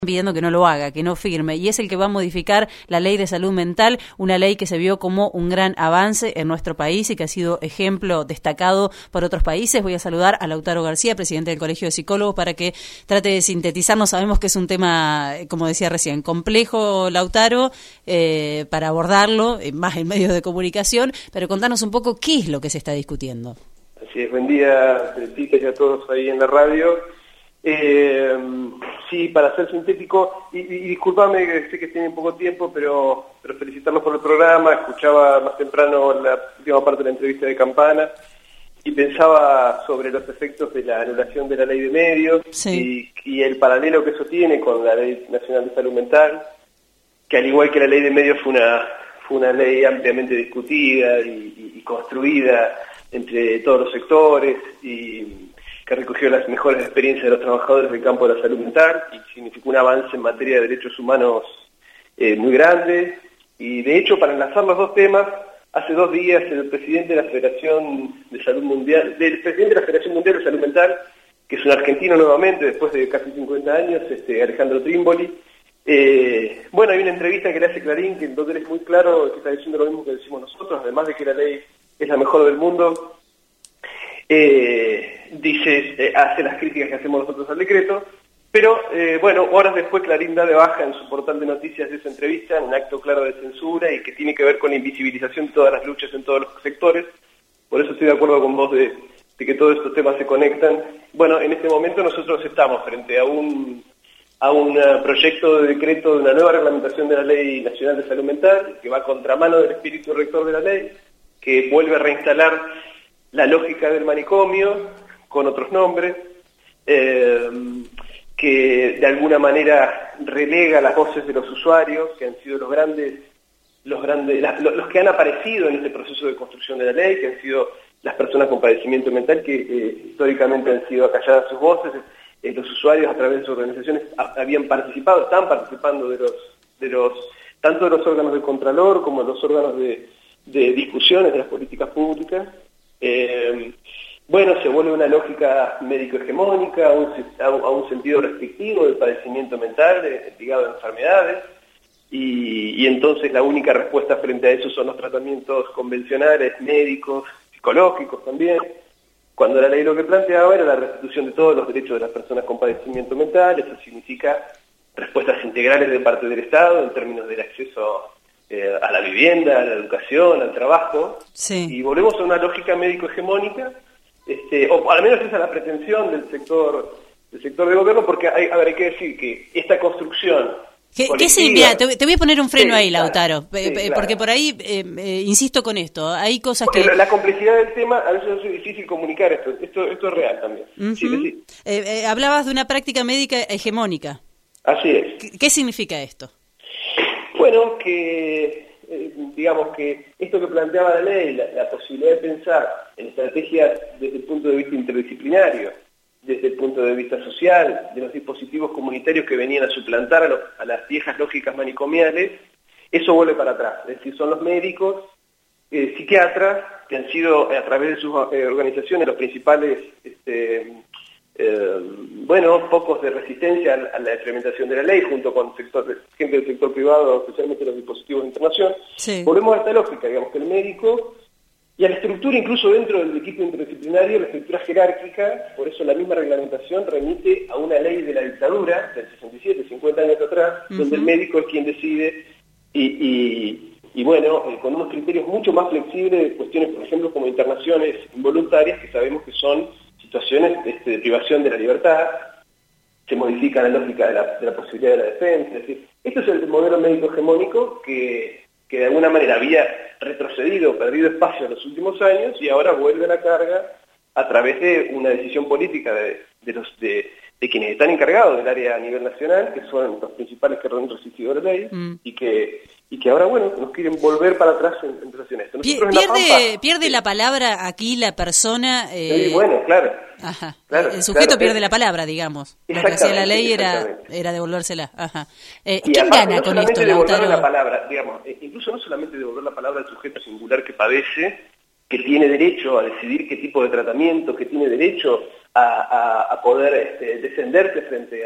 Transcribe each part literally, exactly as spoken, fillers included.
pidiendo que no lo haga, que no firme, y es el que va a modificar la ley de salud mental, una ley que se vio como un gran avance en nuestro país y que ha sido ejemplo destacado por otros países. Voy a saludar a Lautaro García, presidente del Colegio de Psicólogos, para que trate de sintetizarnos. Sabemos que es un tema, como decía recién, complejo, Lautaro, eh, para abordarlo, eh, más en medios de comunicación, pero contanos un poco qué es lo que se está discutiendo. Así es, buen día, Tita, y a todos ahí en la radio. Eh, sí, para ser sintético, y, y disculpame que sé que tienen poco tiempo, pero, pero felicitarlos por el programa. Escuchaba más temprano la última parte de la entrevista de Campana y pensaba sobre los efectos de la anulación de la ley de medios, sí, y, y el paralelo que eso tiene con la Ley Nacional de Salud Mental, que al igual que la ley de medios fue una, fue una ley ampliamente discutida y, y, y construida entre todos los sectores, y que recogió las mejores experiencias de los trabajadores del campo de la salud mental y significó un avance en materia de derechos humanos eh, muy grande. Y de hecho, para enlazar los dos temas, hace dos días el presidente de la Federación de Salud Mundial, del presidente de la Federación Mundial de Salud Mental, que es un argentino nuevamente después de casi cincuenta años, este, Alejandro Trimboli, eh, bueno, hay una entrevista que le hace Clarín, que donde él es muy claro, que está diciendo lo mismo que decimos nosotros, además de que la ley es la mejor del mundo. Eh, dice, eh, hace las críticas que hacemos nosotros al decreto, pero eh, bueno, horas después Clarín da de baja en su portal de noticias de esa entrevista, en un acto claro de censura y que tiene que ver con la invisibilización de todas las luchas en todos los sectores. Por eso estoy de acuerdo con vos de, de que todos estos temas se conectan. Bueno, en este momento nosotros estamos frente a un, a un proyecto de decreto de una nueva reglamentación de la Ley Nacional de Salud Mental, que va a contramano del espíritu rector de la ley, que vuelve a reinstalar la lógica del manicomio con otros nombres, eh, que de alguna manera relega las voces de los usuarios, que han sido los grandes, los grandes, la, los, los que han aparecido en este proceso de construcción de la ley, que han sido las personas con padecimiento mental, que eh, históricamente han sido acalladas sus voces. Eh, los usuarios a través de sus organizaciones ha, habían participado, están participando de los, de los, tanto de los órganos del Contralor como de los órganos de, de discusiones de las políticas públicas. Eh, bueno, se vuelve una lógica médico-hegemónica, a un, a un sentido restrictivo del padecimiento mental, de, ligado a enfermedades, y, y entonces la única respuesta frente a eso son los tratamientos convencionales, médicos, psicológicos también, cuando la ley lo que planteaba era la restitución de todos los derechos de las personas con padecimiento mental. Eso significa respuestas integrales de parte del Estado en términos del acceso Eh, a la vivienda, a la educación, al trabajo, sí. Y volvemos a una lógica médico-hegemónica, este, o al menos esa es la pretensión del sector del sector de gobierno, porque hay, a ver, hay que decir que esta construcción... ¿Qué, ¿qué se, mira, te, te voy a poner un freno sí, ahí, Lautaro, claro, sí, claro. Porque por ahí, eh, eh, insisto con esto, hay cosas porque que... La, la complejidad del tema, a veces es difícil comunicar esto, esto, esto es real también. Uh-huh. Sí, sí. Eh, eh, hablabas de una práctica médica hegemónica. Así es. ¿Qué, qué significa esto? Bueno, que eh, digamos que esto que planteaba la ley, la, la posibilidad de pensar en estrategias desde el punto de vista interdisciplinario, desde el punto de vista social, de los dispositivos comunitarios que venían a suplantar a, los, a las viejas lógicas manicomiales, eso vuelve para atrás. Es decir, son los médicos, eh, psiquiatras, que han sido a través de sus eh, organizaciones los principales... Este, Eh, bueno, pocos de resistencia a la implementación de la ley, junto con sector, gente del sector privado, especialmente los dispositivos de internación. Sí. Volvemos a esta lógica, digamos, que el médico, y a la estructura incluso dentro del equipo interdisciplinario, la estructura jerárquica, por eso la misma reglamentación remite a una ley de la dictadura, del sesenta y siete, cincuenta años atrás, uh-huh. donde el médico es quien decide, y, y, y bueno, eh, con unos criterios mucho más flexibles de cuestiones, por ejemplo, como internaciones involuntarias, que sabemos que son situaciones este, de privación de la libertad. Se modifica la lógica de la, de la posibilidad de la defensa. Es decir, esto es el modelo médico hegemónico que, que de alguna manera había retrocedido, perdido espacio en los últimos años y ahora vuelve a la carga a través de una decisión política de, de, los, de, de quienes están encargados del área a nivel nacional, que son los principales que han resistido la ley, mm. y que y que ahora, bueno, nos quieren volver para atrás en, en relación a esto. Nosotros pierde, en la Pampa, pierde sí. la palabra aquí la persona... Eh... Sí, bueno, claro. Ajá. claro el sujeto claro, pierde es... la palabra, digamos. Lo que hacía la ley era, era devolvérsela. Ajá. Eh, ¿Quién aparte, gana no con esto, Lautaro? La palabra, digamos, incluso no solamente devolver la palabra al sujeto singular que padece, que tiene derecho a decidir qué tipo de tratamiento, que tiene derecho a, a, a poder este, defenderse frente a,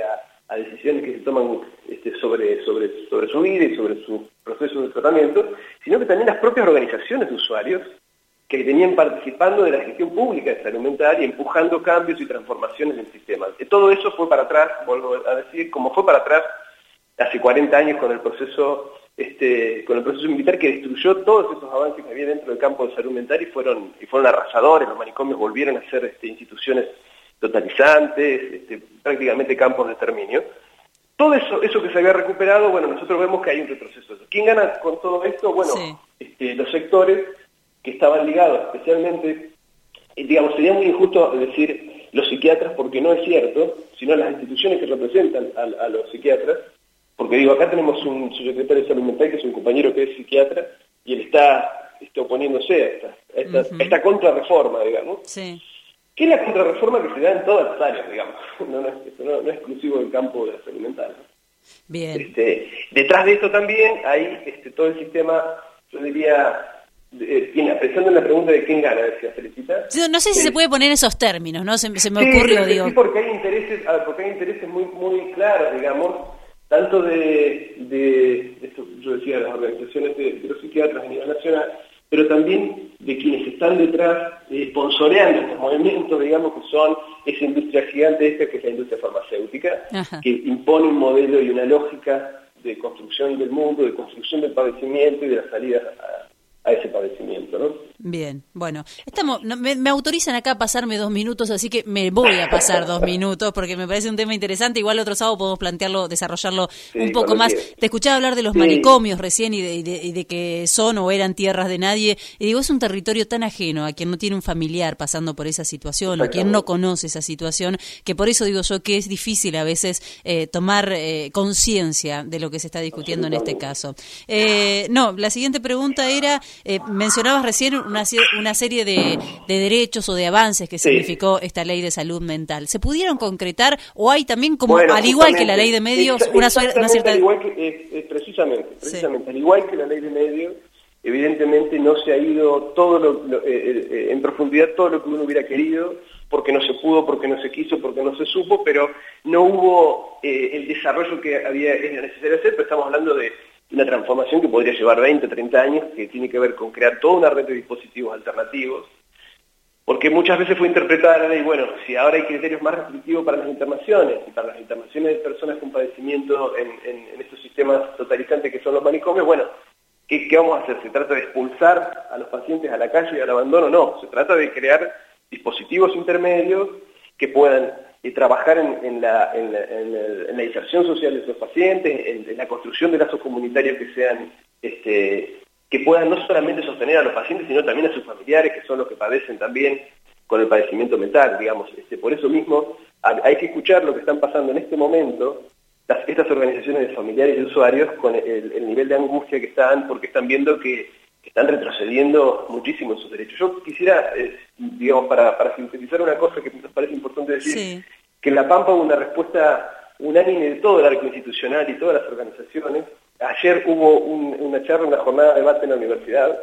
a decisiones que se toman este, sobre, sobre, sobre su vida y sobre su proceso de tratamiento, sino que también las propias organizaciones de usuarios que venían participando de la gestión pública de salud mental y empujando cambios y transformaciones en el sistema. Todo eso fue para atrás, vuelvo a decir, como fue para atrás hace cuarenta años con el proceso este, con el proceso militar que destruyó todos esos avances que había dentro del campo de salud mental y fueron, y fueron arrasadores. Los manicomios volvieron a ser este, instituciones totalizantes, este, prácticamente campos de exterminio. Todo eso, eso que se había recuperado, bueno, nosotros vemos que hay un retroceso. ¿Quién gana con todo esto? Bueno, sí. este, los sectores que estaban ligados especialmente, digamos, sería muy injusto decir los psiquiatras porque no es cierto, sino las instituciones que representan a, a los psiquiatras, porque digo, acá tenemos un subsecretario de salud mental que es un compañero que es psiquiatra y él está, está oponiéndose a esta, a esta, uh-huh. a esta contrarreforma, digamos. Sí. Que es la contrarreforma que se da en todas las áreas, digamos, no, no, es, no, no es exclusivo del campo de la salud mental. ¿No? Bien. Este, detrás de esto también hay este, todo el sistema, yo diría, eh, pensando en la pregunta de quién gana, decía Felicita. Sí, no sé si eh, se puede poner esos términos, ¿no? Se, se me sí, ocurrió, digo. Sí, porque hay intereses, a ver, porque hay intereses muy, muy claros, digamos, tanto de, de esto yo decía, las organizaciones de, de los psiquiatras a nivel nacional, pero también de quienes están detrás, eh, sponsoreando estos movimientos, digamos, que son esa industria gigante esta que es la industria farmacéutica, Ajá. que impone un modelo y una lógica de construcción del mundo, de construcción del padecimiento y de la salida a, a ese padecimiento, ¿no? Bien, bueno, estamos, no, me, me autorizan acá a pasarme dos minutos, así que me voy a pasar dos minutos porque me parece un tema interesante. Igual otro sábado podemos plantearlo, desarrollarlo sí, un poco más. Quieras. Te escuchaba hablar de los sí. manicomios recién y de, y, de, y de que son o eran tierras de nadie. Y digo, es un territorio tan ajeno a quien no tiene un familiar pasando por esa situación o quien no conoce esa situación, que por eso digo yo que es difícil a veces eh, tomar eh, conciencia de lo que se está discutiendo en este caso. Eh, no, la siguiente pregunta era, eh, mencionabas recién una, una serie de, de derechos o de avances que sí. significó esta ley de salud mental. ¿Se pudieron concretar o hay también, como bueno, al igual que la ley de medios, una, una cierta... Al igual que, eh, eh, precisamente, precisamente sí. al igual que la ley de medios, evidentemente no se ha ido todo lo, lo, eh, eh, en profundidad todo lo que uno hubiera querido, porque no se pudo, porque no se quiso, porque no se supo, pero no hubo eh, el desarrollo que había era necesario hacer, pero estamos hablando de una transformación que podría llevar veinte, treinta años, que tiene que ver con crear toda una red de dispositivos alternativos, porque muchas veces fue interpretada la ley, bueno, si ahora hay criterios más restrictivos para las internaciones, y para las internaciones de personas con padecimiento en, en, en estos sistemas totalizantes que son los manicomios, bueno, ¿qué, ¿qué vamos a hacer? ¿Se trata de expulsar a los pacientes a la calle y al abandono? No, se trata de crear dispositivos intermedios que puedan y trabajar en, en, la, en, la, en, el, en la inserción social de esos pacientes, en, en la construcción de lazos comunitarios que sean, este, que puedan no solamente sostener a los pacientes, sino también a sus familiares, que son los que padecen también con el padecimiento mental, digamos. Este, por eso mismo hay que escuchar lo que están pasando en este momento las, estas organizaciones de familiares y usuarios con el, el nivel de angustia que están, porque están viendo que están retrocediendo muchísimo en sus derechos. Yo quisiera, eh, digamos, para, para sintetizar una cosa que nos parece importante decir, sí. que en La Pampa hubo una respuesta unánime de todo el arco institucional y todas las organizaciones. Ayer hubo un, una charla, una jornada de debate en la universidad,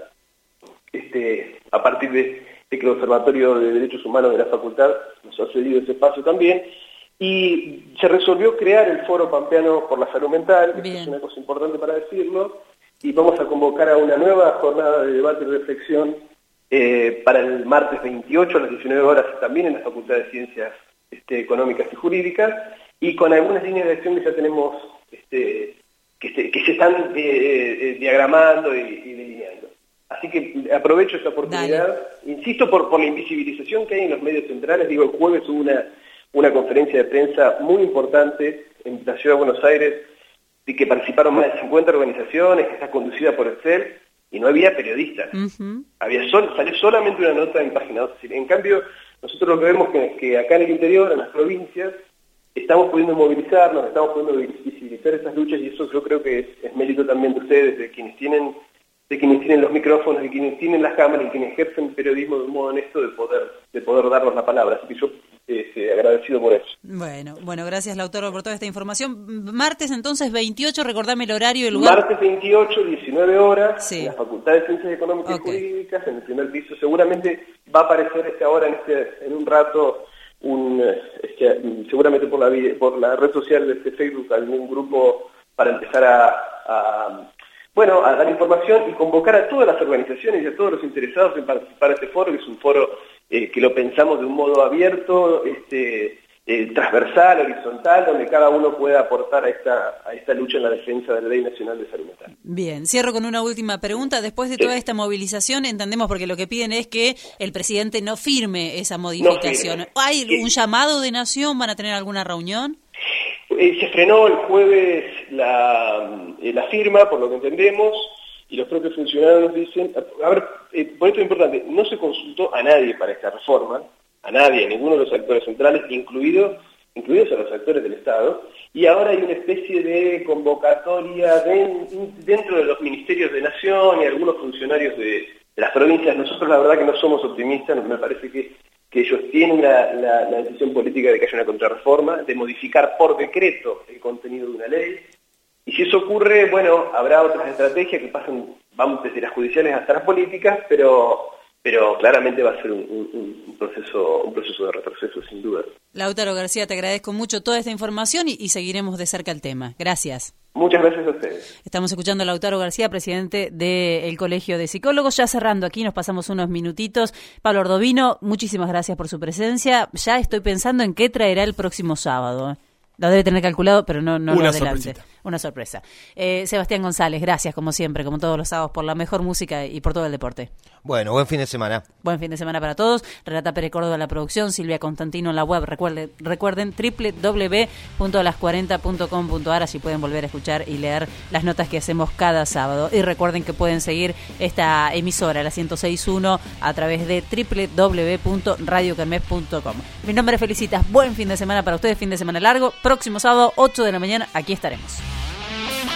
este, a partir de, de que el Observatorio de Derechos Humanos de la Facultad nos ha cedido ese espacio también, y se resolvió crear el Foro Pampeano por la Salud Mental, que es una cosa importante para decirlo, y vamos a convocar a una nueva jornada de debate y reflexión eh, para el martes veintiocho a las diecinueve horas, también en la Facultad de Ciencias este, Económicas y Jurídicas, y con algunas líneas de acción que ya tenemos, este, que, se, que se están eh, eh, diagramando y, y delineando. Así que aprovecho esta oportunidad, Dale. insisto, por, por la invisibilización que hay en los medios centrales. Digo, el jueves hubo una, una conferencia de prensa muy importante en la Ciudad de Buenos Aires, de que participaron más de cincuenta organizaciones, que está conducida por el C E L, y no había periodistas. Uh-huh. Había sol, salió solamente una nota en página dos. En cambio, nosotros lo que vemos que, que acá en el interior, en las provincias, estamos pudiendo movilizarnos, estamos pudiendo visibilizar estas luchas, y eso yo creo que es, es mérito también de ustedes, de quienes tienen de quienes tienen los micrófonos, de quienes tienen las cámaras y quienes ejercen periodismo de un modo honesto de poder, de poder darnos la palabra. Así que yo eh, agradecido por eso. Bueno, bueno, gracias Lautaro por toda esta información. Martes entonces veintiocho, recordame el horario y el lugar. Martes veintiocho, diecinueve horas, sí. en la Facultad de Ciencias Económicas okay. y Jurídicas, en el primer piso. Seguramente va a aparecer esta hora en, este, en un rato un este, seguramente por la, por la red social de este Facebook, algún grupo para empezar a, a, bueno, a dar información y convocar a todas las organizaciones y a todos los interesados en participar de este foro, que es un foro eh, que lo pensamos de un modo abierto, este, eh, transversal, horizontal, donde cada uno pueda aportar a esta, a esta lucha en la defensa de la Ley Nacional de Salud Mental. Bien, cierro con una última pregunta. Después de toda esta movilización, entendemos, porque lo que piden es que el presidente no firme esa modificación. No firme. ¿Hay un llamado de Nación? ¿Van a tener alguna reunión? Eh, se frenó el jueves la, eh, la firma, por lo que entendemos, y los propios funcionarios nos dicen, a ver, eh, por esto es importante, no se consultó a nadie para esta reforma, a nadie, a ninguno de los actores centrales, incluido, incluidos a los actores del Estado, y ahora hay una especie de convocatoria de, dentro de los ministerios de Nación y algunos funcionarios de, de las provincias. Nosotros la verdad que no somos optimistas, me parece que, que ellos tienen la, la, la decisión política de que haya una contrarreforma, de modificar por decreto el contenido de una ley, y si eso ocurre, bueno, habrá otras estrategias que pasan, vamos desde las judiciales hasta las políticas, pero... pero claramente va a ser un, un, un proceso un proceso de retroceso, sin duda. Lautaro García, te agradezco mucho toda esta información y, y seguiremos de cerca el tema. Gracias. Muchas gracias a ustedes. Estamos escuchando a Lautaro García, presidente del Colegio de Psicólogos. Ya cerrando aquí, nos pasamos unos minutitos. Pablo Ordovino, muchísimas gracias por su presencia. Ya estoy pensando en qué traerá el próximo sábado. Lo debe tener calculado, pero no, no lo adelante. Sorpresita. Una sorpresa. Eh, Sebastián González, gracias como siempre, como todos los sábados, por la mejor música y por todo el deporte. Bueno, buen fin de semana. Buen fin de semana para todos. Renata Pérez Córdoba en la producción, Silvia Constantino en la web. Recuerden, recuerden doble u doble u doble u punto las cuarenta punto com punto a r, así pueden volver a escuchar y leer las notas que hacemos cada sábado. Y recuerden que pueden seguir esta emisora, la ciento seis punto uno, a través de doble u doble u doble u punto radio kermés punto com. Mi nombre es Felicitas. Buen fin de semana para ustedes, fin de semana largo. Próximo sábado, ocho de la mañana, aquí estaremos.